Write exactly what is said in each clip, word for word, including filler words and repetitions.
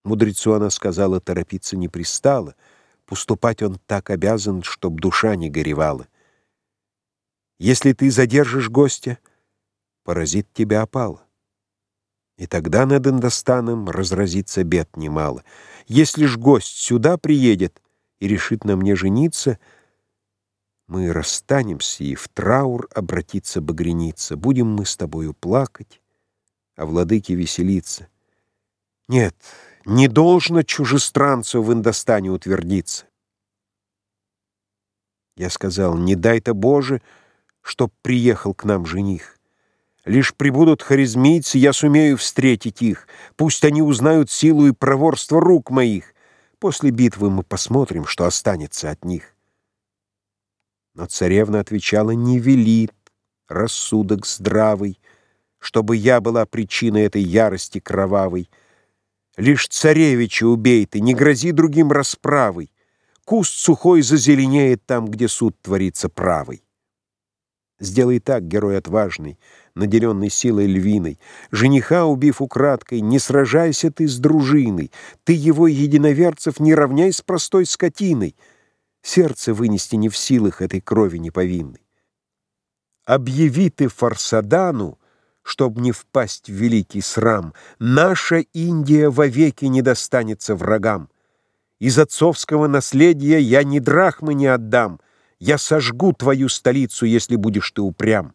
Мудрецу она сказала, торопиться не пристало, поступать он так обязан, чтоб душа не горевала. Если ты задержишь гостя, поразит тебя опала. И тогда над Индостаном разразится бед немало. Если ж гость сюда приедет и решит на мне жениться, мы расстанемся, и в траур обратится багряница. Будем мы с тобою плакать, а владыке веселиться. Нет, не должно чужестранцу в Индостане утвердиться. Я сказал: не дай-то Боже, чтоб приехал к нам жених. Лишь прибудут хорезмийцы, я сумею встретить их. Пусть они узнают силу и проворство рук моих. После битвы мы посмотрим, что останется от них. Но царевна отвечала: не велит рассудок здравый, чтобы я была причиной этой ярости кровавой. Лишь царевича убей ты, не грози другим расправой. Куст сухой зазеленеет там, где суд творится правый. Сделай так, герой отважный, наделенный силой львиной. Жениха, убив украдкой, не сражайся ты с дружиной. Ты его единоверцев не равняй с простой скотиной. Сердце вынести не в силах этой крови неповинной. Объяви ты Фарсадану, чтоб не впасть в великий срам: наша Индия вовеки не достанется врагам. Из отцовского наследия я ни драхмы не отдам. Я сожгу твою столицу, если будешь ты упрям.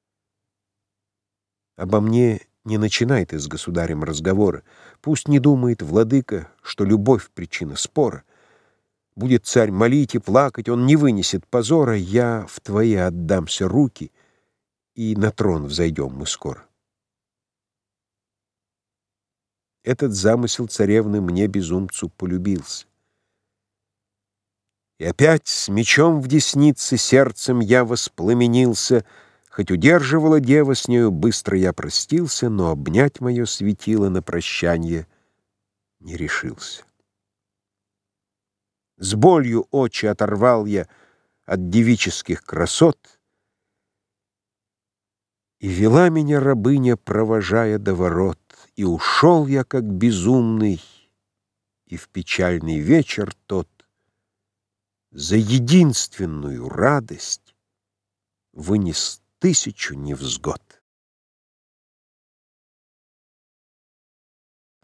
Обо мне не начинай ты с государем разговора. Пусть не думает владыка, что любовь — причина спора. Будет царь молить и плакать, он не вынесет позора. Я в твои отдамся руки, и на трон взойдем мы скоро. Этот замысел царевны мне, безумцу, полюбился. И опять с мечом в деснице сердцем я воспламенился. Хоть удерживала дева с нею, быстро я простился, но обнять мое светило на прощанье не решился. С болью очи оторвал я от девических красот, и вела меня рабыня, провожая до ворот, и ушел я, как безумный, и в печальный вечер тот за единственную радость вынес тысячу невзгод.